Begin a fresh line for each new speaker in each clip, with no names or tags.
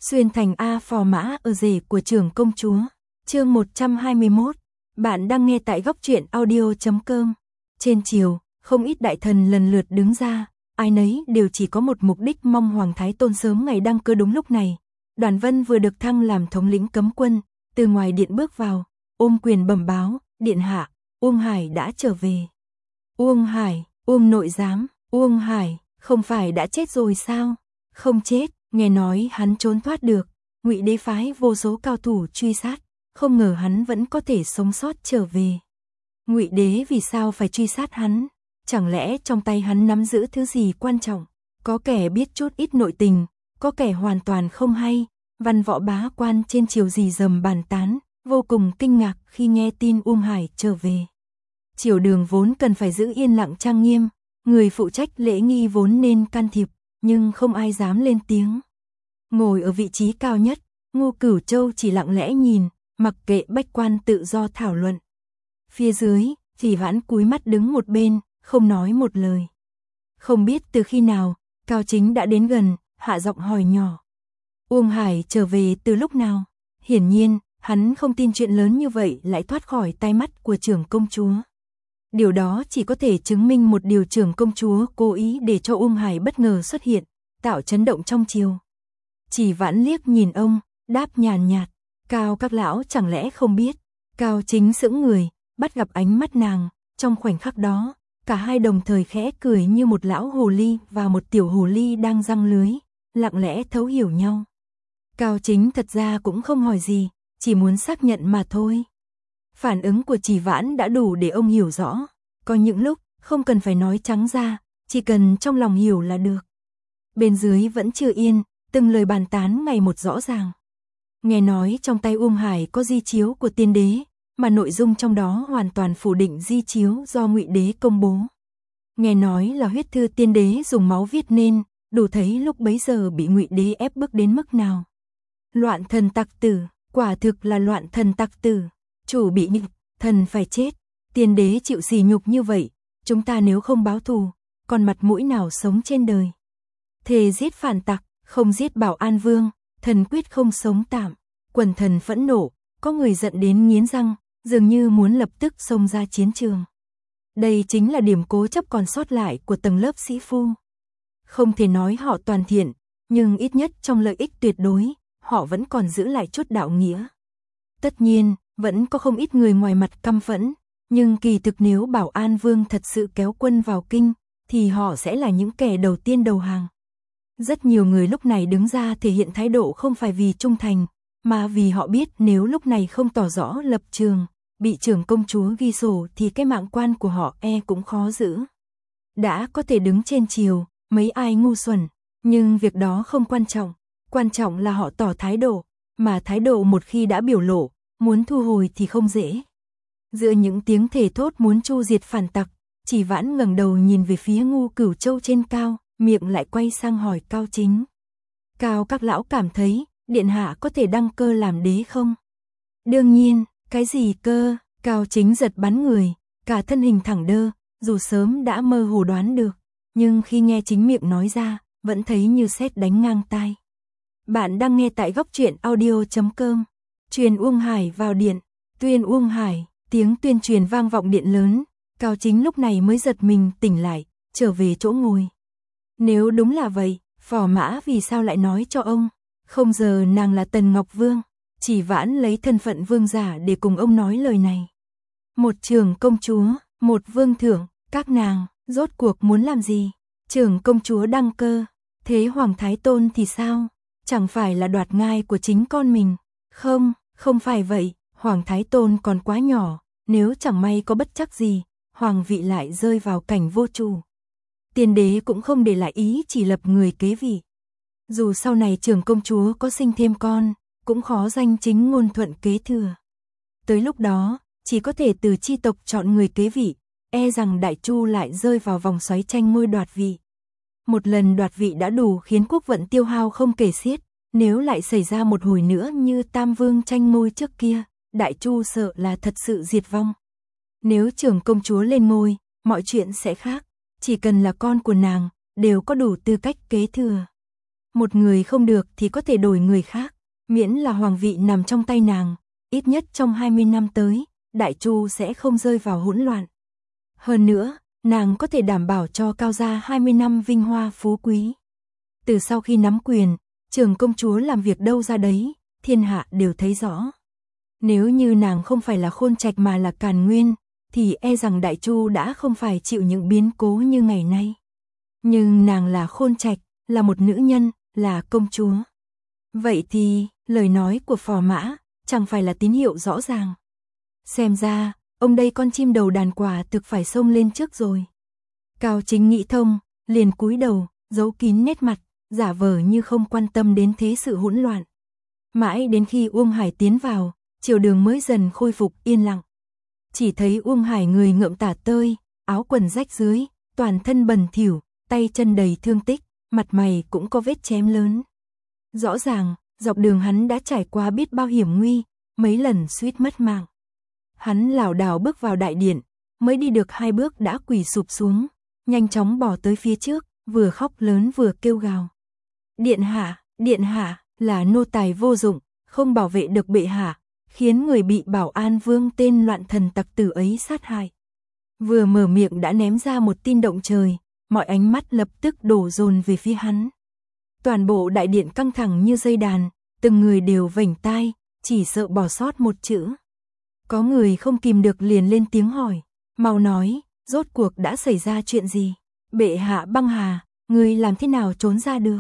Xuyên thành A phò mã ở rể của trưởng công chúa. Chương 121. Bạn đang nghe tại góc truyện audio.com. Trên triều, không ít đại thần lần lượt đứng ra, ai nấy đều chỉ có một mục đích, mong Hoàng Thái Tôn sớm ngày đăng cơ. Đúng lúc này, Đoàn Vân vừa được thăng làm thống lĩnh cấm quân, từ ngoài điện bước vào, ôm quyền bẩm báo, điện hạ, Uông Hải đã trở về. Uông Hải, Uông nội giám, Uông Hải, không phải đã chết rồi sao? Không chết, nghe nói hắn trốn thoát được, Ngụy Đế phái vô số cao thủ truy sát, không ngờ hắn vẫn có thể sống sót trở về. Ngụy Đế vì sao phải truy sát hắn? Chẳng lẽ trong tay hắn nắm giữ thứ gì quan trọng? Có kẻ biết chút ít nội tình, có kẻ hoàn toàn không hay. Văn võ bá quan trên triều rì rầm bàn tán, vô cùng kinh ngạc khi nghe tin Uông Hải trở về. Triều đường vốn cần phải giữ yên lặng trang nghiêm, người phụ trách lễ nghi vốn nên can thiệp, nhưng không ai dám lên tiếng. Ngồi ở vị trí cao nhất, Ngô Cửu Châu chỉ lặng lẽ nhìn, mặc kệ bách quan tự do thảo luận. Phía dưới, Phỉ Vãn cúi mắt đứng một bên, không nói một lời. Không biết từ khi nào, Cao Chính đã đến gần, hạ giọng hỏi nhỏ. Uông Hải trở về từ lúc nào? Hiển nhiên, hắn không tin chuyện lớn như vậy lại thoát khỏi tai mắt của trưởng công chúa. Điều đó chỉ có thể chứng minh một điều, trưởng công chúa cố ý để cho Uông Hải bất ngờ xuất hiện, tạo chấn động trong triều. Chỉ Vãn liếc nhìn ông, đáp nhàn nhạt, Cao các lão chẳng lẽ không biết? Cao Chính sững người, bắt gặp ánh mắt nàng, trong khoảnh khắc đó, cả hai đồng thời khẽ cười như một lão hồ ly và một tiểu hồ ly đang giăng lưới, lặng lẽ thấu hiểu nhau. Cao Chính thật ra cũng không hỏi gì, chỉ muốn xác nhận mà thôi. Phản ứng của Chỉ Vãn đã đủ để ông hiểu rõ, có những lúc không cần phải nói trắng ra, chỉ cần trong lòng hiểu là được. Bên dưới vẫn chưa yên, từng lời bàn tán ngày một rõ ràng. Nghe nói trong tay Uông Hải có di chiếu của tiên đế, mà nội dung trong đó hoàn toàn phủ định di chiếu do Ngụy Đế công bố. Nghe nói là huyết thư tiên đế dùng máu viết nên, đủ thấy lúc bấy giờ bị Ngụy Đế ép bức đến mức nào. Loạn thần tặc tử, quả thực là loạn thần tặc tử. Chủ bị nhục, thần phải chết. Tiên đế chịu sỉ nhục như vậy, chúng ta nếu không báo thù, còn mặt mũi nào sống trên đời? Thề giết phản tặc, không giết Bảo An Vương, thần quyết không sống tạm. Quần thần phẫn nộ, có người giận đến nghiến răng, dường như muốn lập tức xông ra chiến trường. Đây chính là điểm cố chấp còn sót lại của tầng lớp sĩ phu. Không thể nói họ toàn thiện, nhưng ít nhất trong lợi ích tuyệt đối, họ vẫn còn giữ lại chút đạo nghĩa. Tất nhiên, vẫn có không ít người ngoài mặt căm phẫn, nhưng kỳ thực nếu Bảo An Vương thật sự kéo quân vào kinh, thì họ sẽ là những kẻ đầu tiên đầu hàng. Rất nhiều người lúc này đứng ra thể hiện thái độ không phải vì trung thành, mà vì họ biết nếu lúc này không tỏ rõ lập trường, bị trưởng công chúa ghi sổ thì cái mạng quan của họ cũng khó giữ. Đã có thể đứng trên triều, mấy ai ngu xuẩn, nhưng việc đó không quan trọng là họ tỏ thái độ, mà thái độ một khi đã biểu lộ, muốn thu hồi thì không dễ. Giữa những tiếng thề thốt muốn chu diệt phản tặc, Chỉ Vãn ngẩng đầu nhìn về phía Ngô Cửu Châu trên cao, miệng lại quay sang hỏi Cao Chính. Cao các lão cảm thấy, điện hạ có thể đăng cơ làm đế không? Đương nhiên, cái gì cơ? Cao Chính giật bắn người, cả thân hình thẳng đơ, dù sớm đã mơ hồ đoán được, nhưng khi nghe chính miệng nói ra, vẫn thấy như sét đánh ngang tai. Bạn đang nghe tại góc truyện audio.com. Truyền Uông Hải vào điện, tuyên Uông Hải, tiếng tuyên truyền vang vọng điện lớn, Cao Chính lúc này mới giật mình tỉnh lại, trở về chỗ ngồi. Nếu đúng là vậy, phò mã vì sao lại nói cho ông? Không giờ nàng là Tần Ngọc Vương, Chỉ Vãn lấy thân phận vương giả để cùng ông nói lời này. Một trưởng công chúa, một vương thượng, các nàng, rốt cuộc muốn làm gì? Trưởng công chúa đăng cơ, thế Hoàng Thái Tôn thì sao? Chẳng phải là đoạt ngai của chính con mình? Không phải vậy, Hoàng Thái Tôn còn quá nhỏ, nếu chẳng may có bất trắc gì, hoàng vị lại rơi vào cảnh vô chủ. Tiên đế cũng không để lại ý chỉ lập người kế vị. Dù sau này trưởng công chúa có sinh thêm con, cũng khó danh chính ngôn thuận kế thừa. Tới lúc đó, chỉ có thể từ chi tộc chọn người kế vị, rằng Đại Chu lại rơi vào vòng xoáy tranh ngôi đoạt vị. Một lần đoạt vị đã đủ khiến quốc vận tiêu hao không kể xiết, nếu lại xảy ra một hồi nữa như Tam Vương tranh ngôi trước kia, Đại Chu sợ là thật sự diệt vong. Nếu trưởng công chúa lên ngôi, mọi chuyện sẽ khác, chỉ cần là con của nàng, đều có đủ tư cách kế thừa. Một người không được thì có thể đổi người khác, miễn là hoàng vị nằm trong tay nàng, ít nhất trong 20 năm tới, Đại Chu sẽ không rơi vào hỗn loạn. Hơn nữa, nàng có thể đảm bảo cho Cao gia 20 năm vinh hoa phú quý. Từ sau khi nắm quyền, Trường công chúa làm việc đâu ra đấy, thiên hạ đều thấy rõ. Nếu như nàng không phải là Khôn Trạch mà là Càn Nguyên, thì e rằng Đại Chu đã không phải chịu những biến cố như ngày nay. Nhưng nàng là Khôn Trạch, là một nữ nhân, là công chúa. Vậy thì, lời nói của Phò Mã, chẳng phải là tín hiệu rõ ràng. Xem ra, ông đây con chim đầu đàn quả thực phải xông lên trước rồi. Cao Chính nghĩ thông, liền cúi đầu, giấu kín nét mặt, giả vờ như không quan tâm đến thế sự hỗn loạn. Mãi đến khi Uông Hải tiến vào, triều đường mới dần khôi phục yên lặng. Chỉ thấy Uông Hải người ngợm tả tơi, áo quần rách dưới, toàn thân bẩn thỉu, tay chân đầy thương tích, mặt mày cũng có vết chém lớn. Rõ ràng, dọc đường hắn đã trải qua biết bao hiểm nguy, mấy lần suýt mất mạng. Hắn lảo đảo bước vào đại điện, mới đi được 2 bước đã quỳ sụp xuống, nhanh chóng bỏ tới phía trước, vừa khóc lớn vừa kêu gào. Điện hạ, là nô tài vô dụng, không bảo vệ được bệ hạ, khiến người bị Bảo An Vương tên loạn thần tặc tử ấy sát hại. Vừa mở miệng đã ném ra một tin động trời, mọi ánh mắt lập tức đổ dồn về phía hắn. Toàn bộ đại điện căng thẳng như dây đàn, từng người đều vểnh tai, chỉ sợ bỏ sót một chữ. Có người không kìm được liền lên tiếng hỏi, mau nói, rốt cuộc đã xảy ra chuyện gì? Bệ hạ băng hà, người làm thế nào trốn ra được?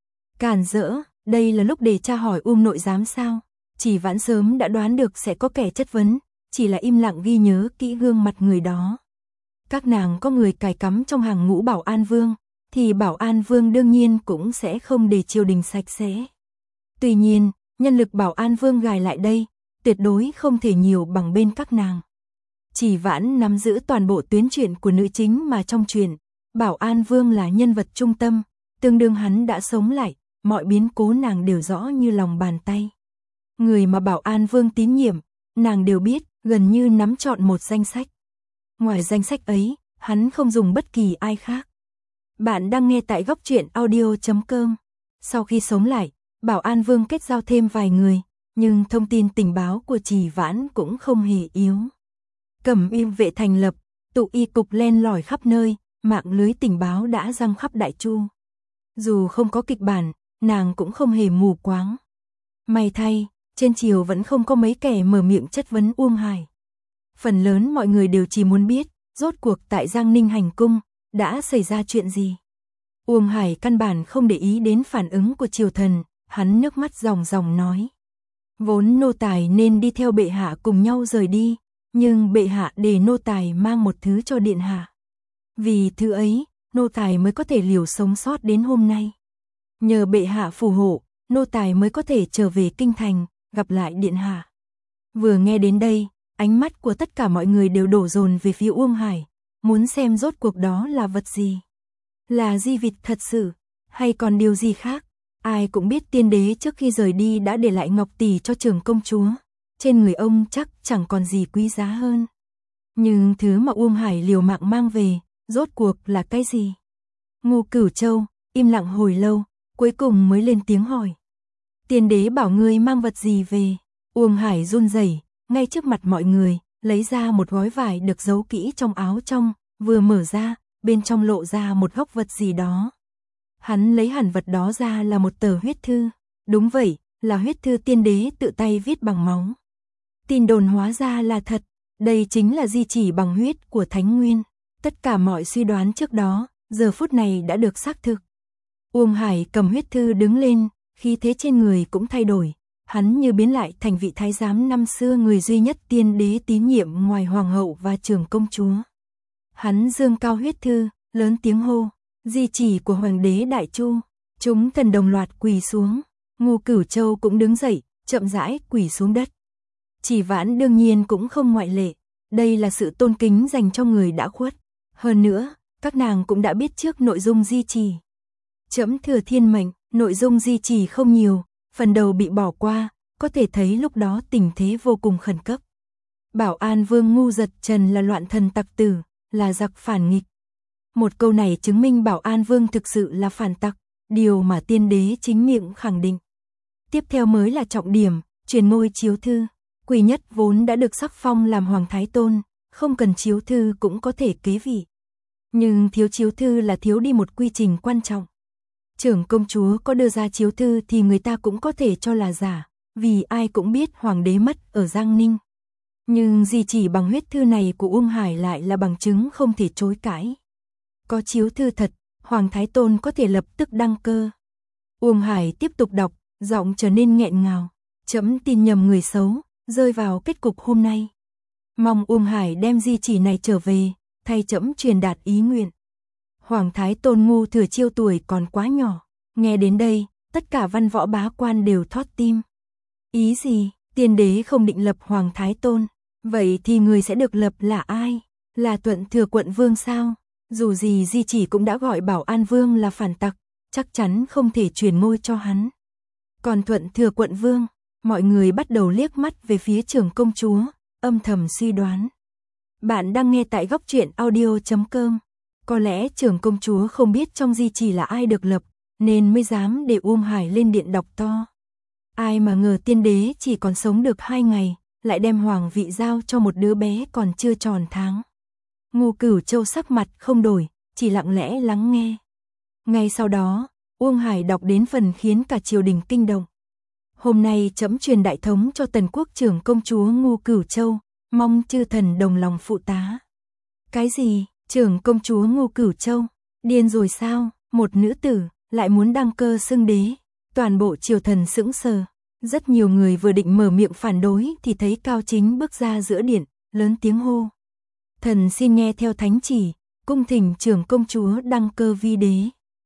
Càn rỡ, đây là lúc để tra hỏi nội giám sao? Chỉ Vãn sớm đã đoán được sẽ có kẻ chất vấn, chỉ là im lặng ghi nhớ kỹ gương mặt người đó. Các nàng có người cài cắm trong hàng ngũ Bảo An Vương, thì Bảo An Vương đương nhiên cũng sẽ không để triều đình sạch sẽ. Tuy nhiên, nhân lực Bảo An Vương gài lại đây, tuyệt đối không thể nhiều bằng bên các nàng. Chỉ Vãn nắm giữ toàn bộ tuyến truyện của nữ chính mà trong truyện, Bảo An Vương là nhân vật trung tâm, tương đương hắn đã sống lại, mọi biến cố nàng đều rõ như lòng bàn tay. Người mà Bảo An Vương tín nhiệm, nàng đều biết, gần như nắm trọn một danh sách. Ngoài danh sách ấy, hắn không dùng bất kỳ ai khác. Bạn đang nghe tại góc truyện audio.com. Sau khi sống lại, Bảo An Vương kết giao thêm vài người, nhưng thông tin tình báo của Chỉ Vãn cũng không hề yếu. Cẩm Y vệ thành lập, tụ y cục len lỏi khắp nơi, mạng lưới tình báo đã giăng khắp Đại Chu. Dù không có kịch bản, nàng cũng không hề mù quáng. May thay, trên triều vẫn không có mấy kẻ mở miệng chất vấn Uông Hải. Phần lớn mọi người đều chỉ muốn biết, rốt cuộc tại Giang Ninh hành cung, đã xảy ra chuyện gì. Uông Hải căn bản không để ý đến phản ứng của triều thần, hắn nước mắt ròng ròng nói. Vốn nô tài nên đi theo bệ hạ cùng nhau rời đi, nhưng bệ hạ để nô tài mang một thứ cho điện hạ. Vì thứ ấy, nô tài mới có thể liều sống sót đến hôm nay. Nhờ bệ hạ phù hộ, nô tài mới có thể trở về kinh thành, gặp lại điện hạ. Vừa nghe đến đây, ánh mắt của tất cả mọi người đều đổ dồn về phía Uông Hải, muốn xem rốt cuộc đó là vật gì. Là di vịt thật sự, hay còn điều gì khác? Ai cũng biết tiên đế trước khi rời đi đã để lại ngọc tỷ cho Trường công chúa. Trên người ông chắc chẳng còn gì quý giá hơn. Nhưng thứ mà Uông Hải liều mạng mang về, rốt cuộc là cái gì? Ngô Cửu Châu im lặng hồi lâu, cuối cùng mới lên tiếng hỏi. Tiên đế bảo ngươi mang vật gì về? Uông Hải run rẩy, ngay trước mặt mọi người, lấy ra một gói vải được giấu kỹ trong áo trong, vừa mở ra, bên trong lộ ra một góc vật gì đó. Hắn lấy hẳn vật đó ra là một tờ huyết thư. Đúng vậy, là huyết thư tiên đế tự tay viết bằng máu. Tin đồn hóa ra là thật, đây chính là di chỉ bằng huyết của Thánh Nguyên. Tất cả mọi suy đoán trước đó, giờ phút này đã được xác thực. Uông Hải cầm huyết thư đứng lên, khí thế trên người cũng thay đổi. Hắn như biến lại thành vị thái giám năm xưa, người duy nhất tiên đế tín nhiệm ngoài hoàng hậu và Trường công chúa. Hắn dương cao huyết thư, lớn tiếng hô, di chỉ của hoàng đế Đại Chu. Chúng thần đồng loạt quỳ xuống, Ngô Cửu Châu cũng đứng dậy, chậm rãi quỳ xuống đất. Chỉ Vãn đương nhiên cũng không ngoại lệ, đây là sự tôn kính dành cho người đã khuất. Hơn nữa, các nàng cũng đã biết trước nội dung di chỉ. Trẫm thừa thiên mệnh, nội dung di chỉ không nhiều, phần đầu bị bỏ qua, có thể thấy lúc đó tình thế vô cùng khẩn cấp. Bảo An Vương ngu giật trần là loạn thần tặc tử, là giặc phản nghịch. Một câu này chứng minh Bảo An Vương thực sự là phản tặc, điều mà tiên đế chính miệng khẳng định. Tiếp theo mới là trọng điểm, truyền ngôi chiếu thư. Quý Nhất vốn đã được sắc phong làm Hoàng Thái Tôn, không cần chiếu thư cũng có thể kế vị. Nhưng thiếu chiếu thư là thiếu đi một quy trình quan trọng. Trưởng công chúa có đưa ra chiếu thư thì người ta cũng có thể cho là giả, vì ai cũng biết hoàng đế mất ở Giang Ninh. Nhưng di chỉ bằng huyết thư này của Uông Hải lại là bằng chứng không thể chối cãi. Có chiếu thư thật, Hoàng Thái Tôn có thể lập tức đăng cơ. Uông Hải tiếp tục đọc, giọng trở nên nghẹn ngào. Trẫm tin nhầm người xấu, rơi vào kết cục hôm nay. Mong Uông Hải đem di chỉ này trở về, thay trẫm truyền đạt ý nguyện. Hoàng Thái Tôn Ngu Thừa Chiêu tuổi còn quá nhỏ. Nghe đến đây, tất cả văn võ bá quan đều thót tim. Ý gì? Tiên đế không định lập Hoàng Thái Tôn. Vậy thì người sẽ được lập là ai? Là Thuận Thừa Quận Vương sao? Dù gì di chỉ cũng đã gọi Bảo An Vương là phản tặc, chắc chắn không thể truyền ngôi cho hắn. Còn Thuận Thừa Quận Vương, mọi người bắt đầu liếc mắt về phía trưởng công chúa, âm thầm suy đoán. Bạn đang nghe tại góc truyện audio.com. Có lẽ trưởng công chúa không biết trong di chỉ là ai được lập, nên mới dám để Uông Hải lên điện đọc to. Ai mà ngờ tiên đế chỉ còn sống được 2 ngày, lại đem hoàng vị giao cho một đứa bé còn chưa tròn tháng. Ngô Cửu Châu sắc mặt không đổi, chỉ lặng lẽ lắng nghe. Ngay sau đó, Uông Hải đọc đến phần khiến cả triều đình kinh động. Hôm nay trẫm truyền đại thống cho Tần quốc trưởng công chúa Ngô Cửu Châu, mong chư thần đồng lòng phụ tá. Cái gì? Trưởng công chúa Ngô Cửu Châu? Điên rồi sao? Một nữ tử lại muốn đăng cơ xưng đế. Toàn bộ triều thần sững sờ. Rất nhiều người vừa định mở miệng phản đối thì thấy Cao Chính bước ra giữa điện, lớn tiếng hô. Thần xin nghe theo thánh chỉ, cung thỉnh trưởng công chúa đăng cơ vi đế.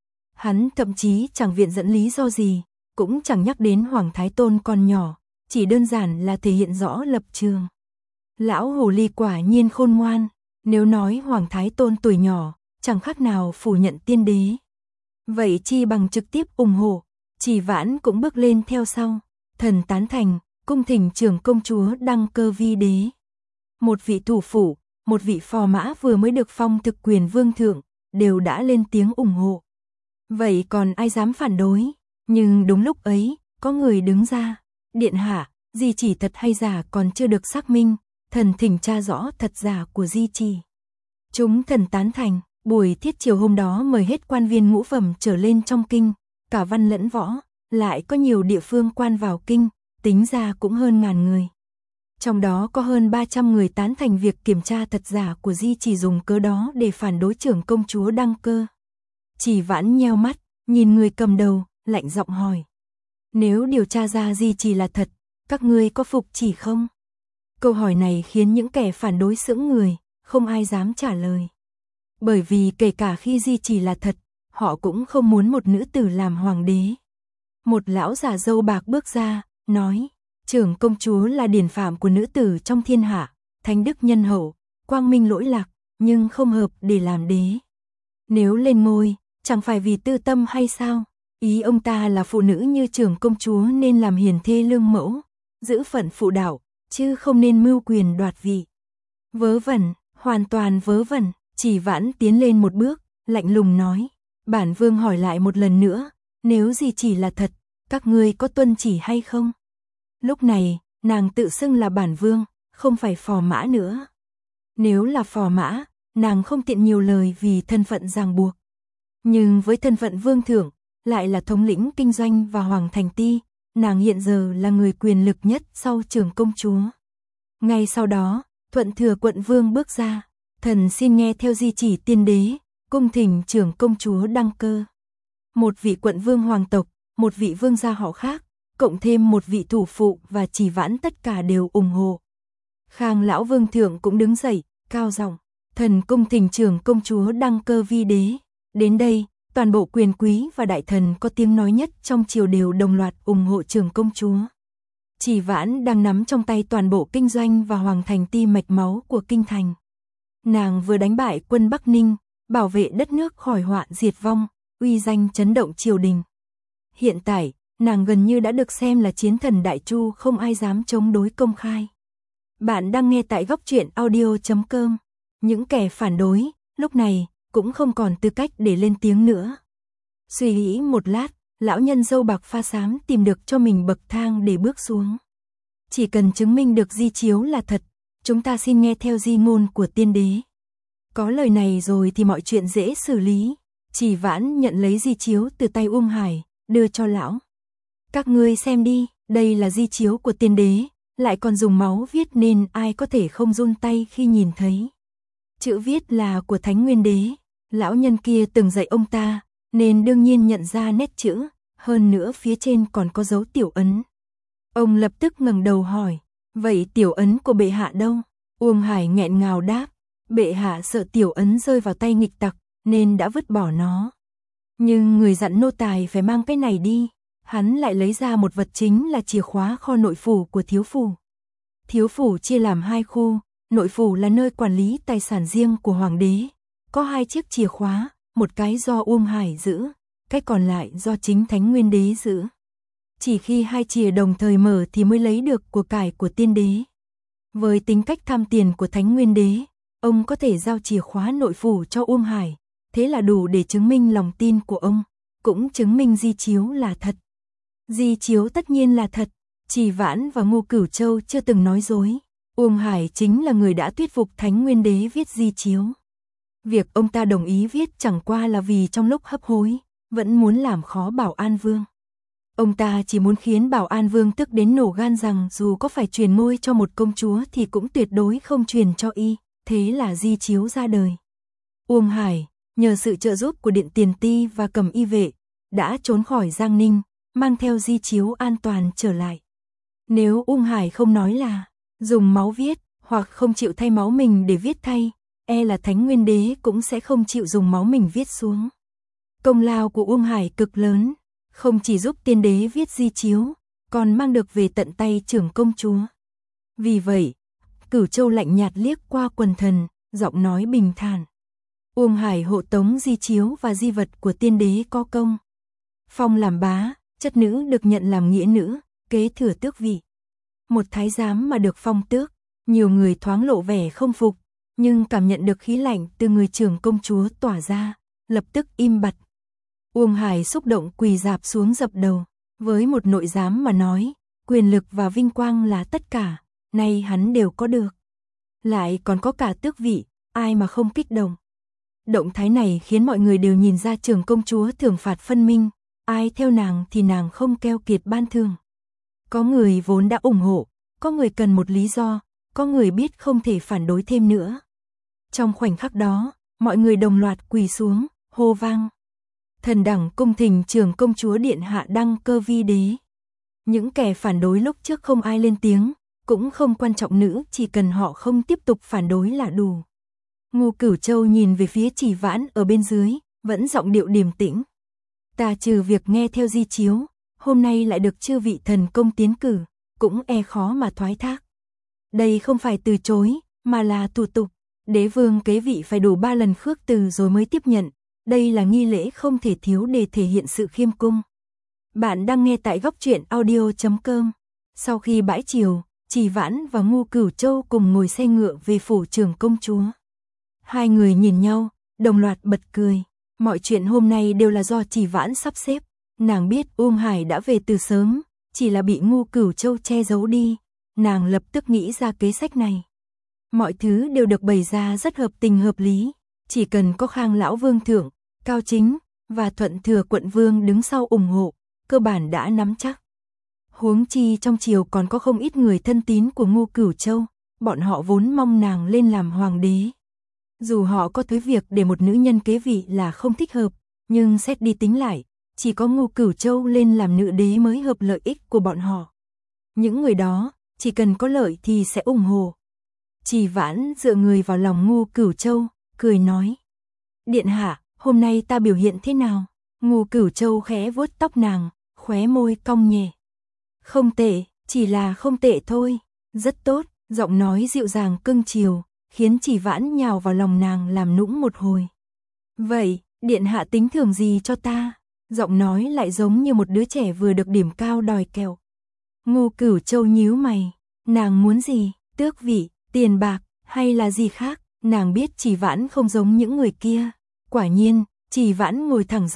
Hắn thậm chí chẳng viện dẫn lý do gì, cũng chẳng nhắc đến Hoàng Thái Tôn còn nhỏ, chỉ đơn giản là thể hiện rõ lập trường. Lão hồ ly quả nhiên khôn ngoan, nếu nói Hoàng Thái Tôn tuổi nhỏ, chẳng khác nào phủ nhận tiên đế. Vậy chi bằng trực tiếp ủng hộ, Chỉ Vãn cũng bước lên theo sau. Thần tán thành, cung thỉnh trưởng công chúa đăng cơ vi đế. Một vị thủ phủ, một vị phò mã vừa mới được phong thực quyền vương thượng, đều đã lên tiếng ủng hộ. Vậy còn ai dám phản đối? Nhưng đúng lúc ấy, có người đứng ra. Điện hạ, di chỉ thật hay giả còn chưa được xác minh, thần thỉnh tra rõ thật giả của di chỉ. Chúng thần tán thành, buổi thiết chiều hôm đó mời hết quan viên ngũ phẩm trở lên trong kinh, cả văn lẫn võ, lại có nhiều địa phương quan vào kinh, tính ra cũng hơn 1000 người. Trong đó có hơn 300 người tán thành việc kiểm tra thật giả của di chỉ, dùng cớ đó để phản đối trưởng công chúa đăng cơ. Chỉ Vãn nheo mắt, nhìn người cầm đầu, lạnh giọng hỏi. Nếu điều tra ra di chỉ là thật, các ngươi có phục chỉ không? Câu hỏi này khiến những kẻ phản đối sững người, không ai dám trả lời. Bởi vì kể cả khi di chỉ là thật, họ cũng không muốn một nữ tử làm hoàng đế. Một lão già râu bạc bước ra, nói, trưởng công chúa là điển phạm của nữ tử trong thiên hạ, thánh đức nhân hậu, quang minh lỗi lạc, nhưng không hợp để làm đế. Nếu lên ngôi, chẳng phải vì tư tâm hay sao? Ý ông ta là phụ nữ như trưởng công chúa nên làm hiền thê lương mẫu, giữ phận phụ đạo, chứ không nên mưu quyền đoạt vị. Vớ vẩn, hoàn toàn vớ vẩn. Chỉ Vãn tiến lên một bước, lạnh lùng nói, bản vương hỏi lại một lần nữa, nếu di chỉ là thật, các ngươi có tuân chỉ hay không? Lúc này, nàng tự xưng là bản vương, không phải phò mã nữa. Nếu là phò mã, nàng không tiện nhiều lời vì thân phận ràng buộc. Nhưng với thân phận vương thượng, lại là thống lĩnh kinh doanh và hoàng thành ti, nàng hiện giờ là người quyền lực nhất sau trưởng công chúa. Ngay sau đó, Thuận Thừa Quận Vương bước ra. Thần xin nghe theo di chỉ tiên đế, cung thỉnh trưởng công chúa đăng cơ. Một vị quận vương hoàng tộc, một vị vương gia họ khác, cộng thêm một vị thủ phụ và Chỉ Vãn tất cả đều ủng hộ. Khang lão vương thượng cũng đứng dậy, cao giọng, thần cung thỉnh trưởng công chúa đăng cơ vi đế. Đến đây, toàn bộ quyền quý và đại thần có tiếng nói nhất trong triều đều đồng loạt ủng hộ trưởng công chúa. Chỉ Vãn đang nắm trong tay toàn bộ kinh doanh và hoàng thành ti mạch máu của kinh thành. Nàng vừa đánh bại quân Bắc Ninh, bảo vệ đất nước khỏi họa diệt vong, uy danh chấn động triều đình. Hiện tại, nàng gần như đã được xem là chiến thần đại chu, không ai dám chống đối công khai. Bạn đang nghe tại góc truyện audio.com. Những kẻ phản đối, lúc này, cũng không còn tư cách để lên tiếng nữa. Suy nghĩ một lát, lão nhân râu bạc pha xám tìm được cho mình bậc thang để bước xuống. Chỉ cần chứng minh được di chiếu là thật, chúng ta xin nghe theo di ngôn của tiên đế. Có lời này rồi thì mọi chuyện dễ xử lý. Chỉ Vãn nhận lấy di chiếu từ tay Uông Hải, đưa cho lão. Các ngươi xem đi, đây là di chiếu của tiên đế, lại còn dùng máu viết nên ai có thể không run tay khi nhìn thấy. Chữ viết là của Thánh Nguyên Đế, lão nhân kia từng dạy ông ta, nên đương nhiên nhận ra nét chữ, hơn nữa phía trên còn có dấu tiểu ấn. Ông lập tức ngẩng đầu hỏi, vậy tiểu ấn của bệ hạ đâu? Uông Hải nghẹn ngào đáp, bệ hạ sợ tiểu ấn rơi vào tay nghịch tặc, nên đã vứt bỏ nó. Nhưng người dặn nô tài phải mang cái này đi. Hắn lại lấy ra một vật chính là chìa khóa kho nội phủ của thiếu phủ. Thiếu phủ chia làm 2 khu, nội phủ là nơi quản lý tài sản riêng của hoàng đế. Có 2 chiếc chìa khóa, một cái do Uông Hải giữ, cái còn lại do chính Thánh Nguyên Đế giữ. Chỉ khi 2 chìa đồng thời mở thì mới lấy được của cải của tiên đế. Với tính cách tham tiền của Thánh Nguyên Đế, ông có thể giao chìa khóa nội phủ cho Uông Hải, thế là đủ để chứng minh lòng tin của ông, cũng chứng minh di chiếu là thật. Di chiếu tất nhiên là thật, Chỉ Vãn và Ngô Cửu Châu chưa từng nói dối. Uông Hải chính là người đã thuyết phục Thánh Nguyên Đế viết di chiếu. Việc ông ta đồng ý viết chẳng qua là vì trong lúc hấp hối, vẫn muốn làm khó Bảo An Vương. Ông ta chỉ muốn khiến Bảo An Vương tức đến nổ gan rằng dù có phải truyền ngôi cho một công chúa thì cũng tuyệt đối không truyền cho y, thế là di chiếu ra đời. Uông Hải, nhờ sự trợ giúp của Điện Tiền Ti và Cầm Y Vệ, đã trốn khỏi Giang Ninh, mang theo di chiếu an toàn trở lại. Nếu Uông Hải không nói là dùng máu viết, hoặc không chịu thay máu mình để viết thay, e là Thánh Nguyên Đế cũng sẽ không chịu dùng máu mình viết xuống. Công lao của Uông Hải cực lớn, không chỉ giúp tiên đế viết di chiếu, còn mang được về tận tay trưởng công chúa. Vì vậy, Cửu Châu lạnh nhạt liếc qua quần thần, giọng nói bình thản. Uông Hải hộ tống di chiếu và di vật của tiên đế có công. Phong làm bá, chất nữ được nhận làm nghĩa nữ, kế thừa tước vị. Một thái giám mà được phong tước, nhiều người thoáng lộ vẻ không phục, nhưng cảm nhận được khí lạnh từ người trưởng công chúa tỏa ra, lập tức im bặt. Uông Hải xúc động quỳ rạp xuống dập đầu, với một nội giám mà nói, quyền lực và vinh quang là tất cả, nay hắn đều có được. Lại còn có cả tước vị, ai mà không kích động. Động thái này khiến mọi người đều nhìn ra trưởng công chúa thưởng phạt phân minh, ai theo nàng thì nàng không keo kiệt ban thưởng. Có người vốn đã ủng hộ, có người cần một lý do, có người biết không thể phản đối thêm nữa. Trong khoảnh khắc đó, mọi người đồng loạt quỳ xuống, hô vang. Thần đẳng cung thỉnh trưởng công chúa điện hạ đăng cơ vi đế. Những kẻ phản đối lúc trước không ai lên tiếng, cũng không quan trọng nữa, chỉ cần họ không tiếp tục phản đối là đủ. Ngô Cửu Châu nhìn về phía Chỉ Vãn ở bên dưới, vẫn giọng điệu điềm tĩnh. Ta trừ việc nghe theo di chiếu, hôm nay lại được chư vị thần công tiến cử, cũng e khó mà thoái thác. Đây không phải từ chối, mà là thủ tục. Đế vương kế vị phải đủ 3 lần khước từ rồi mới tiếp nhận. Đây là nghi lễ không thể thiếu để thể hiện sự khiêm cung. Bạn đang nghe tại goctruyện.audio.com. Sau khi bãi triều, Chỉ Vãn và Ngô Cửu Châu cùng ngồi xe ngựa về phủ trưởng công chúa. Hai người nhìn nhau, đồng loạt bật cười. Mọi chuyện hôm nay đều là do Chỉ Vãn sắp xếp. Nàng biết Uông Hải đã về từ sớm, chỉ là bị Ngô Cửu Châu che giấu đi. Nàng lập tức nghĩ ra kế sách này. Mọi thứ đều được bày ra rất hợp tình hợp lý. Chỉ cần có Khang lão vương thượng, Cao Chính và Thuận thừa quận vương đứng sau ủng hộ, cơ bản đã nắm chắc. Huống chi trong triều còn có không ít người thân tín của Ngô Cửu Châu, bọn họ vốn mong nàng lên làm hoàng đế. Dù họ có thấy việc để một nữ nhân kế vị là không thích hợp, nhưng xét đi tính lại, chỉ có Ngô Cửu Châu lên làm nữ đế mới hợp lợi ích của bọn họ. Những người đó, chỉ cần có lợi thì sẽ ủng hộ. Chỉ Vãn dựa người vào lòng Ngô Cửu Châu, cười nói. Điện hạ, hôm nay ta biểu hiện thế nào? Ngô Cửu Châu khẽ vuốt tóc nàng, khóe môi cong nhẹ. Không tệ, chỉ là không tệ thôi. Rất tốt, giọng nói dịu dàng cưng chiều, khiến Chỉ Vãn nhào vào lòng nàng làm nũng một hồi. Vậy, điện hạ tính thưởng gì cho ta? Giọng nói lại giống như một đứa trẻ vừa được điểm cao đòi kẹo. Ngô Cửu Châu nhíu mày, nàng muốn gì? Tước vị, tiền bạc, hay là gì khác? Nàng biết Chỉ Vãn không giống những người kia. Quả nhiên, Chỉ Vãn ngồi thẳng dậy,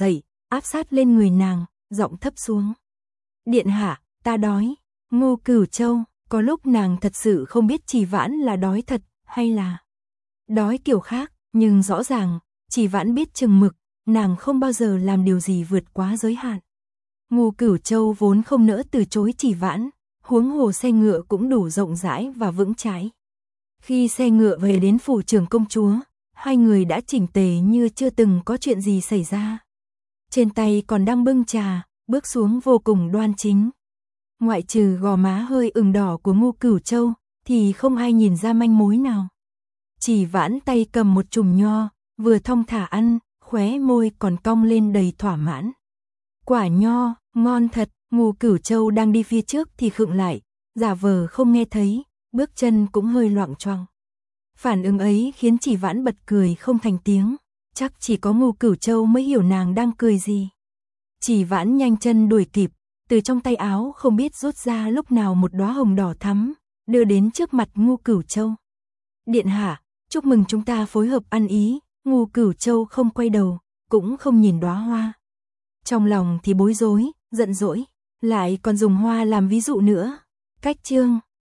áp sát lên người nàng, giọng thấp xuống. Điện hạ, ta đói. Ngô Cửu Châu, có lúc nàng thật sự không biết Chỉ Vãn là đói thật, hay là đói kiểu khác, nhưng rõ ràng, Chỉ Vãn biết chừng mực, nàng không bao giờ làm điều gì vượt quá giới hạn. Ngô Cửu Châu vốn không nỡ từ chối Chỉ Vãn, huống hồ xe ngựa cũng đủ rộng rãi và vững chãi. Khi xe ngựa về đến phủ trưởng công chúa, hai người đã chỉnh tề như chưa từng có chuyện gì xảy ra. Trên tay còn đang bưng trà, bước xuống vô cùng đoan chính. Ngoại trừ gò má hơi ửng đỏ của Ngô Cửu Châu, thì không ai nhìn ra manh mối nào. Chỉ Vãn tay cầm một chùm nho, vừa thong thả ăn, khóe môi còn cong lên đầy thỏa mãn. Quả nho, ngon thật. Ngô Cửu Châu đang đi phía trước thì khựng lại, giả vờ không nghe thấy, bước chân cũng hơi loạng choạng. Phản ứng ấy khiến Chỉ Vãn bật cười không thành tiếng, chắc chỉ có Ngô Cửu Châu mới hiểu nàng đang cười gì. Chỉ Vãn nhanh chân đuổi kịp, từ trong tay áo không biết rút ra lúc nào một đóa hồng đỏ thắm, đưa đến trước mặt Ngô Cửu Châu. Điện hạ, chúc mừng chúng ta phối hợp ăn ý. Ngô Cửu Châu không quay đầu, cũng không nhìn đóa hoa. Trong lòng thì bối rối, giận dỗi, lại còn dùng hoa làm ví dụ nữa. Cách chương